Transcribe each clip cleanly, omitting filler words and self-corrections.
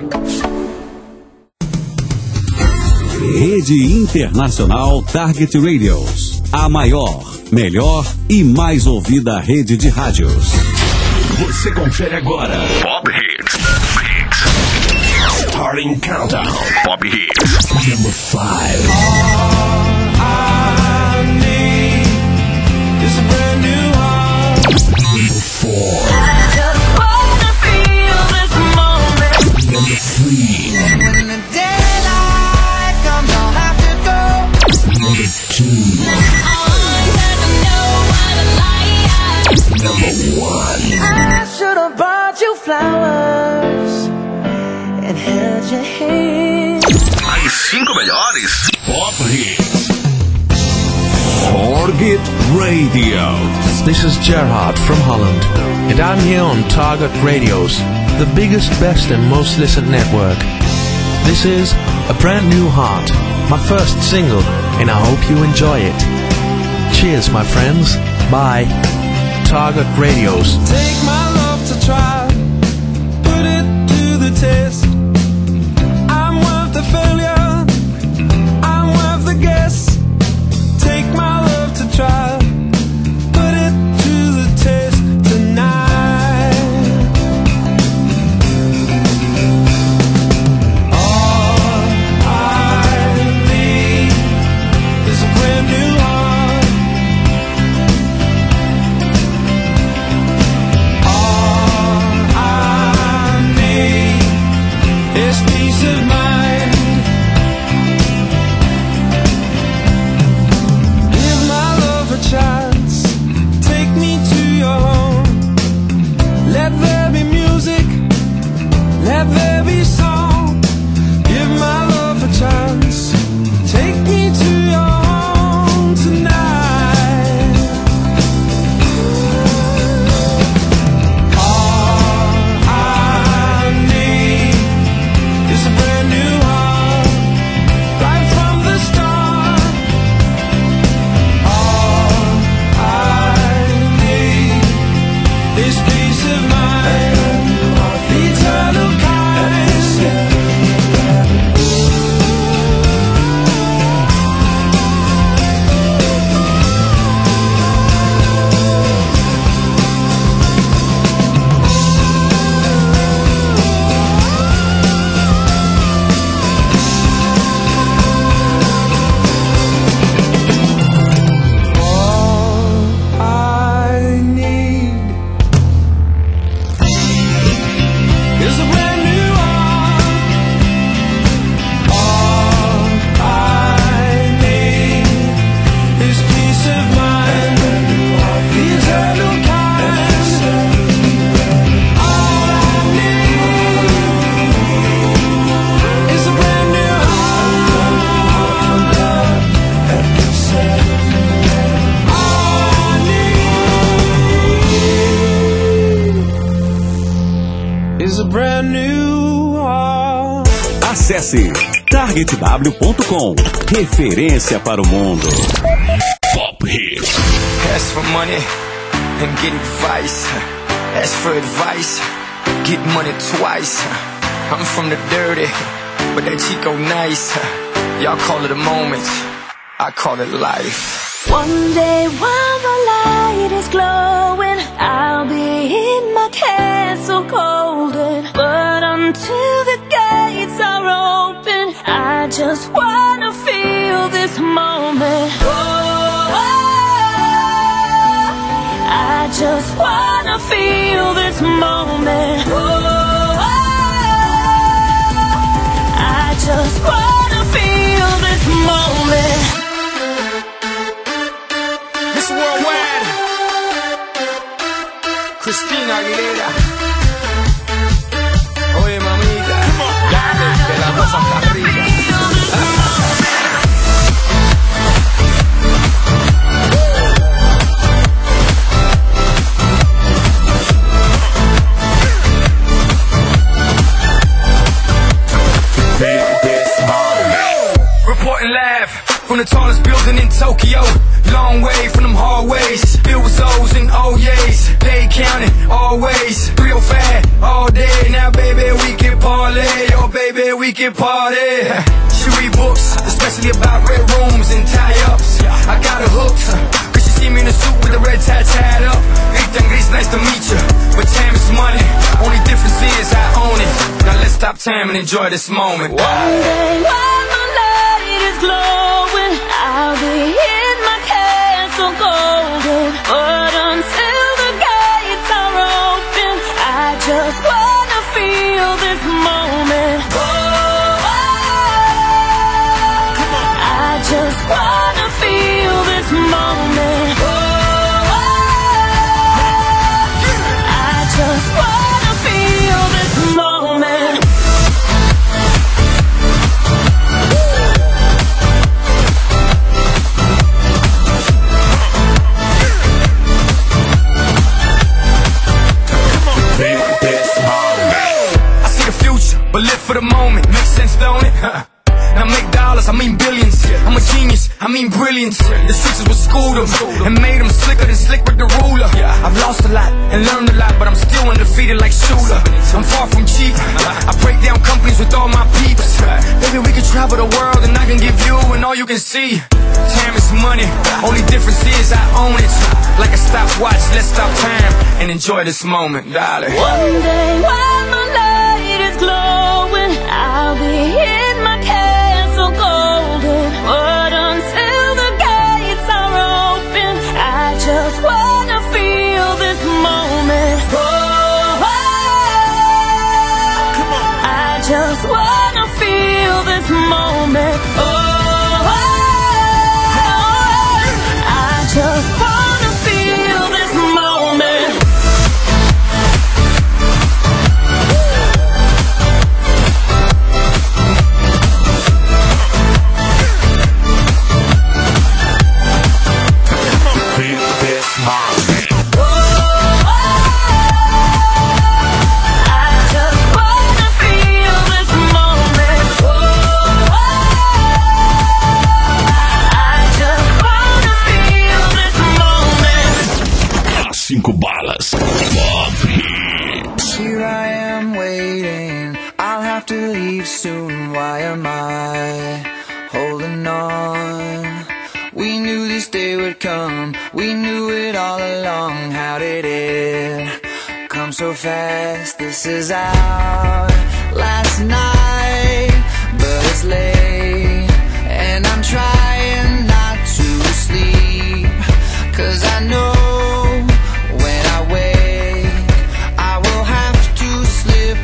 Rede Internacional Target Radios. A maior, melhor e mais ouvida rede de rádios. Você confere agora. Pop Hits. Starting Countdown. Pop Hits. Number 5. All I need is a brand new heart. Number 4. I just wanna feel this moment. Number 3. When the daylight comes, I'll have to go. Number 2. Number 1. I should have brought you flowers and held your hand. As 5 melhores Pop Hits. Target Radio. This is Gerhard from Holland, and I'm here on Target Radios, the biggest, best and most listened network. This is A Brand New Heart, my first single, and I hope you enjoy it. Cheers, my friends. Bye. Target Radios. Take my love to try, put it to the test. I'm worth the failure, I'm worth the guess. Take my love to try, put it to the test tonight. All I need is a brand new heart. All I need is peace of mind. Give my love a chance, take me to your home. Let there be music, let there be song. Give my love a chance, take me to your home tonight. All I need is a brand new heart, right from the start. All I need is peace of mind, the eternal kind. All I need is a brand new heart. All I need is peace of mind, the eternal kind. All I need is a brand new heart. All I need is a brand new heart. Acesse targetw.com. Referência para o mundo. Pop Hits. Ask for money and get advice. Ask for advice, get money twice. I'm from the dirty, but that Chico nice. Y'all call it a moment, I call it life. One day while the light is glowing, I'll be in my castle golden. But until the gates are open, I just wanna feel this moment. Oh, I just wanna feel this moment. Oh, I just wanna feel this moment. Miss Worldwide, Christina Aguilera. Oye mamita, dale, que la cosa está rica. Reporting live from the tallest building in Tokyo. Long way from them hallways, filled with O's and O's. They counting always, real fat all day. Now baby we can parlay. yeah, we can party. She read books, especially about red rooms and tie-ups. I got her hooked, cause she see me in a suit with a red tie tied up. Ethan Gris, nice to meet you, but time is money. Only difference is I own it. Now let's stop time and enjoy this moment. One day while my light is glowing, I'll be in my castle golden. But until the gates are open, I just wanna feel this moment. I just wanna feel this moment. I just wanna feel this moment. I see the future, but live for the moment. Makes sense, don't it? Now make dollars, I mean billions. I'm a genius, I mean brilliance. The streets is what schooled them and made them slicker than Slick with the ruler. I've lost a lot and learned a lot, but I'm still undefeated like Shooter. I'm far from cheap, I break down companies with all my peeps. Baby, we can travel the world and I can give you and all you can see. Time is money, only difference is I own it. Like a stopwatch, let's stop time and enjoy this moment, darling. One day while my light is glowing, I'll be in my castle golden. But until the gates are open, I just wanna feel this moment. I just wanna feel this moment. I just wanna feel this moment. Cinco balas. Pop Hits. Here I am waiting, I'll have to leave soon. Why am I holding on? We knew this day would come, we knew it all along. How did it come so fast? This is our last night, but it's late, and I'm trying not to sleep, 'cause I know when I wake, I will have to slip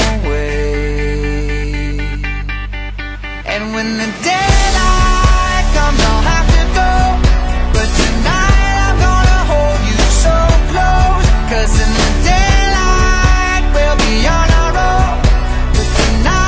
away. And when the daylight comes, I'll have to go. But tonight I'm gonna hold you so close, 'cause in the daylight we'll be on our own. But tonight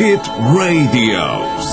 Hit Radio.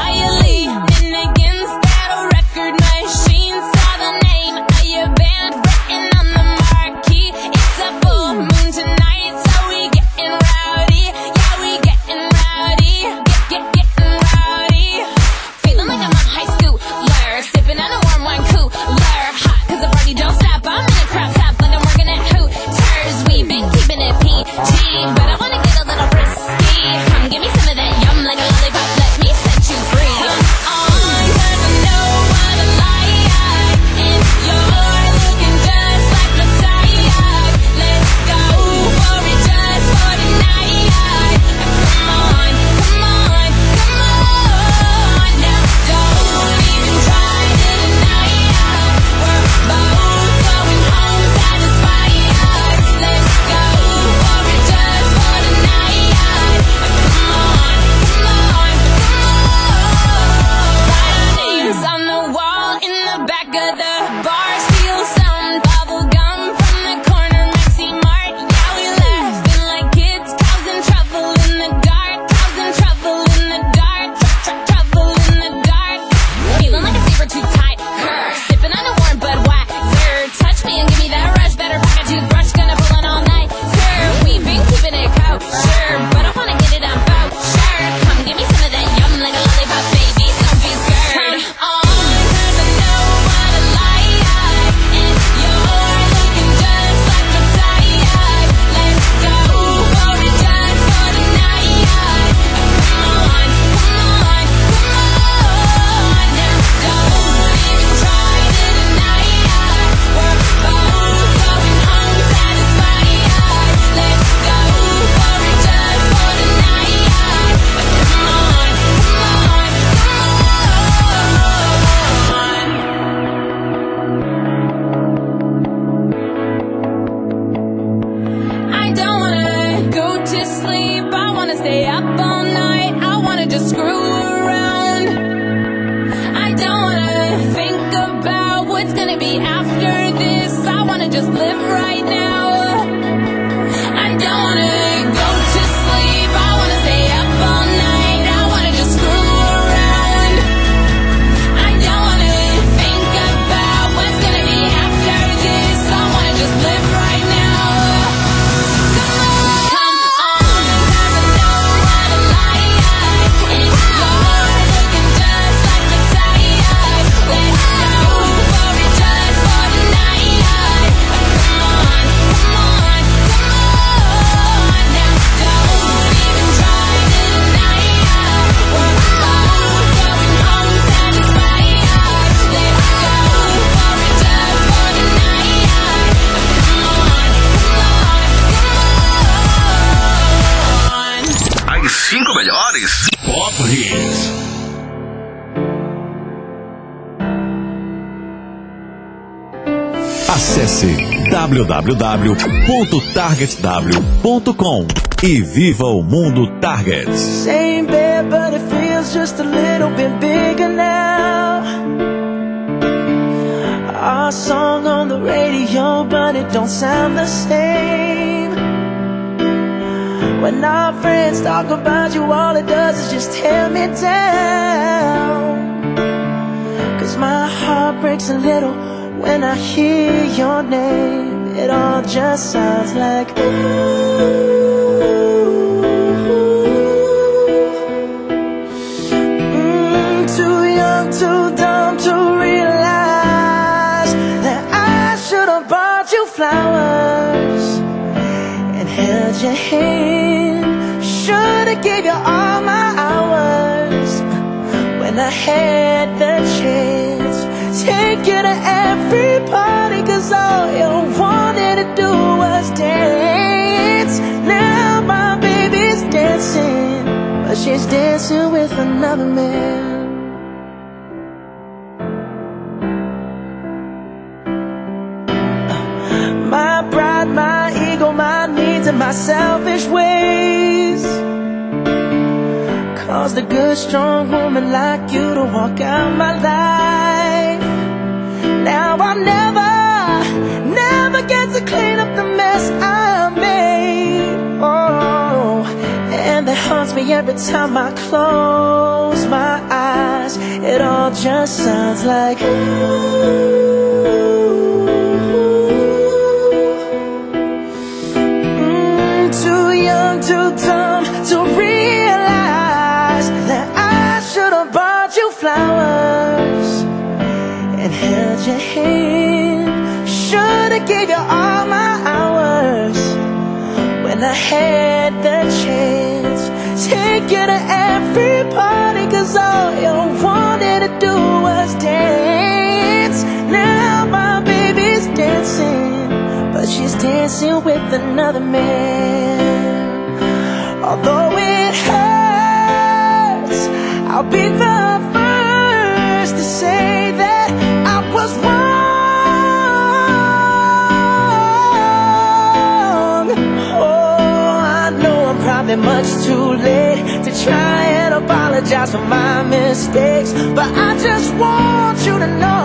But I wanna get a little risky. Come give me some of that yum like a lollipop. Let me set you free. Come on, 'cause I know what I like, and you're looking just like the type. Let's go for it just for tonight. Come on, come on, come on. Now don't even try to deny it. We're both going home satisfied. Let's go for it just for tonight. Come on, come on, come on. Write our names on the wall in the back of the bar. Steal some bubble gum from the corner Maxi Mart. Yeah, we laughing like kids, causing trouble in the dark, causing trouble in the dark, trouble in the dark. Feeling like a saber too tight, sipping on a warm Budweiser. Touch me and give me that rush. Better pack a toothbrush, gonna pull it all night. Sir, we've been keeping it kosher, but I wanna get it on voucher. Come give me some of that yum like a lollipop, baby. Don't be scared. Come on, 'cause I know what I like, and you're looking just like the type. Let's go for it just for tonight. Come on, come on, come on. Now don't even try to deny it. We're both going home satisfied. Let's go for it just for tonight. Come on, come on, I don't wanna go to sleep. I wanna stay up all night. I wanna just screw around. I don't wanna think about what's gonna be after this. I wanna just live right now. I don't wanna go to sleep. I wanna stay up all night. I wanna just screw around. I don't wanna think about what's gonna be after this. I wanna just live right now. Come on, 'cause I know what I like, and you're looking just like the type. Let's go for it just for tonight. Come on, come on, come on. Now don't even try to deny it. We're both going home satisfied. Let's go for it just for tonight. Come on, come on, come on. As 5 melhores Pop Hits. Acesse www.targetw.com e viva o mundo Target. Same bed, but it feels just a little bit bigger now. Our song on the radio, but it don't sound the same. When our friends talk about you, all it does is just tear me down. 'Cause my heart breaks a little when I hear your name. It all just sounds like ooh. Too young, too dumb to realize that I should have bought you flowers and held your hand. Should have gave you all my hours when I had the chance. Take you to every party, 'cause all you wanted to do was dance. Now my baby's dancing, but she's dancing with another man. My pride, my ego, my needs, and my selfish ways caused a good, strong woman like you to walk out my life. Now I'll never get to clean up the mess I made. Oh, and that haunts me every time I close my eyes, it all just sounds like too young, too dumb to realize that I should have bought you flowers and held your hand. Should have gave you all my hours when I had the chance. Take you to every party, 'cause all you wanted to do was dance. Now my baby's dancing, but she's dancing with another man. Although it hurts, I'll be the first to say that I was wrong. Oh, I know I'm probably much too late to try and apologize for my mistakes, but I just want you to know,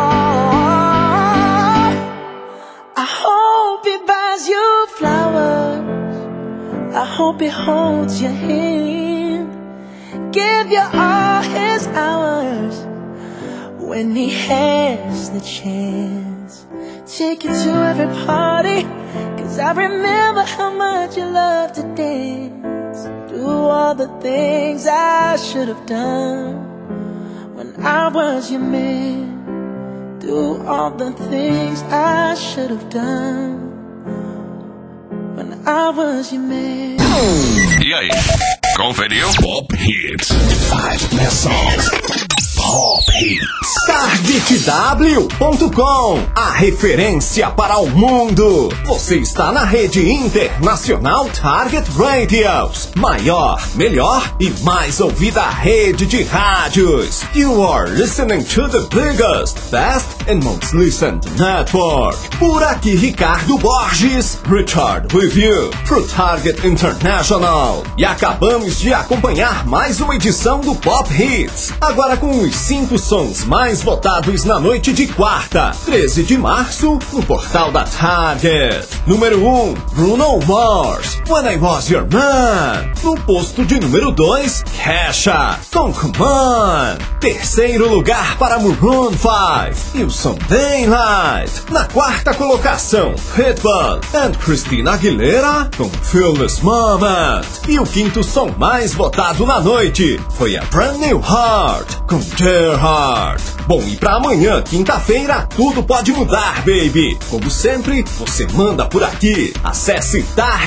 I hope he buys you flowers, I hope he holds your hand, give you all his hours when he has the chance. Take you to every party, 'cause I remember how much you love to dance. Do all the things I should have done when I was your man. Do all the things I should have done when I was your man. E aí, conferiu? Pop Hits. 5 best songs. Pop Hits. TargetW.com, a referência para o mundo. Você está na rede internacional Target Radios, maior, melhor e mais ouvida rede de rádios. You are listening to the biggest, best and most listened network. Por aqui Ricardo Borges, Richard with you, pro Target International. E acabamos de acompanhar mais uma edição do Pop Hits, agora com os 5 sons mais votados na noite de quarta, 13 de março, no portal da Target. Número 1, Bruno Mars, When I Was Your Man. No posto de número 2, Kesha, com Come On. Terceiro lugar para Maroon 5 e o som Daylight. Na quarta colocação, Pitbull and Christina Aguilera, com Feel This Moment. E o quinto som mais votado na noite foi a Brand New Heart, com Dear Heart. Bom, e pra amanhã, quinta-feira, tudo pode mudar, baby. Como sempre, você manda por aqui. Acesse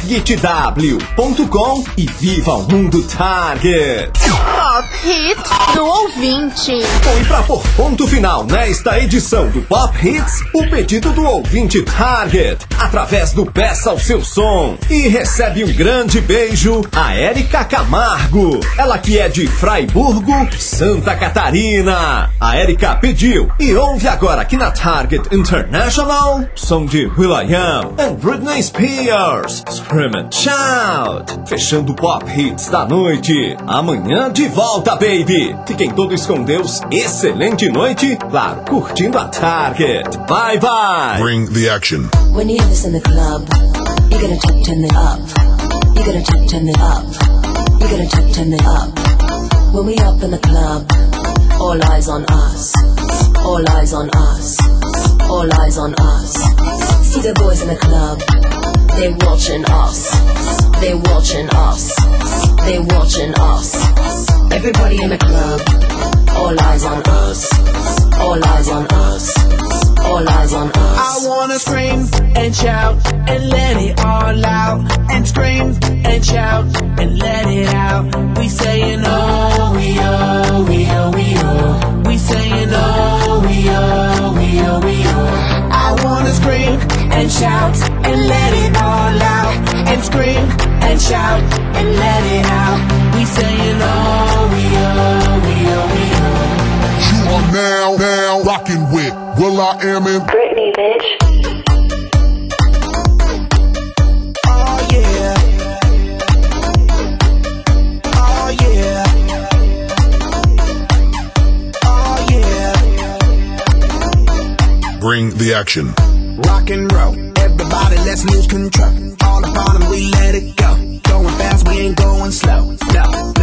targetw.com e viva o mundo Target. Pop Hits do ouvinte. Bom, e pra pôr ponto final nesta edição do Pop Hits, o pedido do ouvinte Target, através do Peça o Seu Som. E recebe um grande beijo a Érica Camargo, ela que é de Fraiburgo, Santa Catarina. A Érica pediu e ouve agora aqui na Target International, som de will.i.am and Britney Spears, Scream and Shout. Fechando o Pop Hits da noite. Amanhã de volta, baby. Fiquem todos com Deus. Excelente noite. Claro, curtindo a Target. Bye, bye. Bring the action. When you hear this in the club, you gotta turn it up. You gotta turn it up. You gotta turn it up. When we up in the club, all eyes on us. All eyes on us. All eyes on us. See the boys in the club, they watching us. They watching us. They watching us. Everybody in the club, all eyes on us. All eyes on us. All eyes on us. I wanna scream and shout and let it all out. And scream and shout and let it out. We saying oh, we oh, we oh, we oh. We saying oh, we oh, we oh, we oh. I wanna scream and shout and let it all out. And scream and shout and let it out. We saying oh, we oh, we oh, we oh. You are now rocking with will.i.am and Britney, bitch. Oh yeah. Oh yeah. Oh yeah. bring the action. Rock and roll, everybody let's lose control. All the bottom we let it go. Going fast, we ain't going slow. No, no.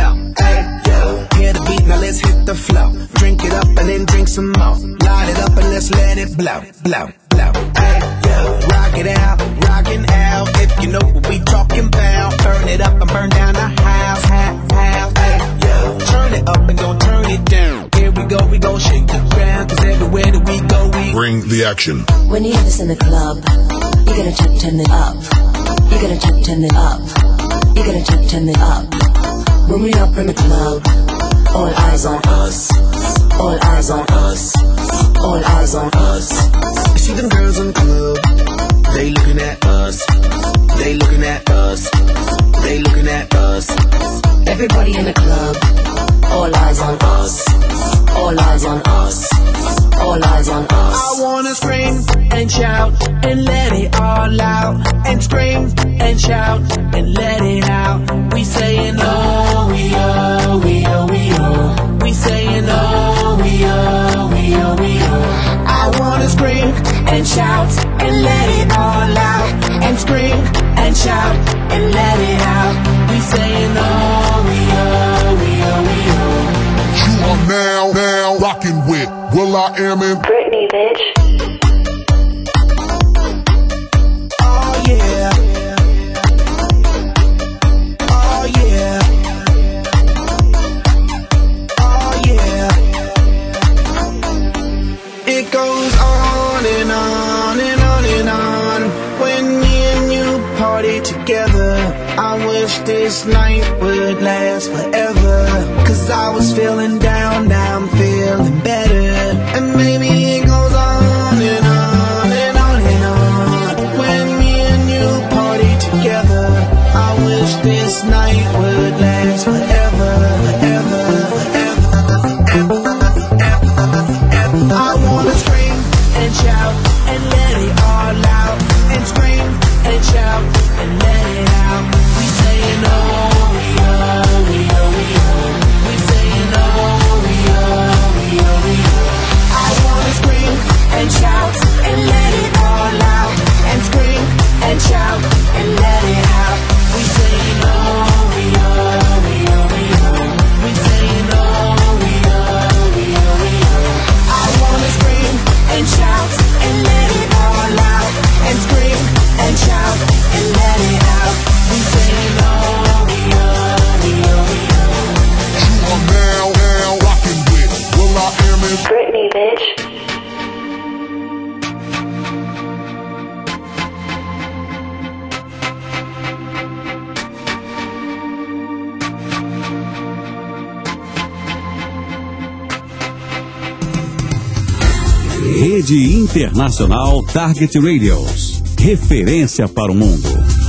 Now let's hit the flow. Drink it up and then drink some more. Light it up and let's let it blow, blow, blow. Hey, yeah. Rock it out, rockin' out. If you know what we talking about. Burn it up and burn down the house, house, house. Hey, yeah. Turn it up and don't turn it down. Here we go shake the ground. Cause everywhere that we go, we bring the action. When you have this in the club, you gotta turn it up. You gotta turn it up. You gotta turn it up. When we up in the club, all eyes on us. All eyes on us. All eyes on us. You see them girls in the club, they looking at us. They looking at us. They looking at us. Everybody in the club, all eyes on us. All eyes on us. All eyes on us. I wanna scream and shout and let it all out. And scream and shout and let it out. We saying oh, we oh, we oh, we oh. We saying oh, we oh, we oh, we oh. I wanna scream and shout and let it all out. And scream and shout and let it out. We saying oh, we oh, we oh, we oh. You are now rocking with will.i.am in Britney, bitch. Oh yeah. Oh yeah. Oh yeah. It goes on and on and on and on. When me and you party together, I wish this night would last forever. Cause I was feeling down, now I'm feeling better. And maybe it goes on and on and on and on. When me and you party together, I wish this night would last forever, forever, forever, forever, forever. I wanna scream and shout and let it all out. And scream and shout and let it out. We saying oh, we oh, we oh, we oh. We saying oh, we oh, we oh, we oh. I wanna scream and shout and let it all out. And scream and shout and let it out. We saying oh, we oh, we oh, we oh. We saying oh, we oh, we oh, we oh. I wanna scream and shout and let it all out. And scream and shout and let it out. We saying oh, we oh, we oh, we oh. You are now rocking with will.i.am in Britney, bitch. Rede Internacional Target Radios. Referência para o mundo.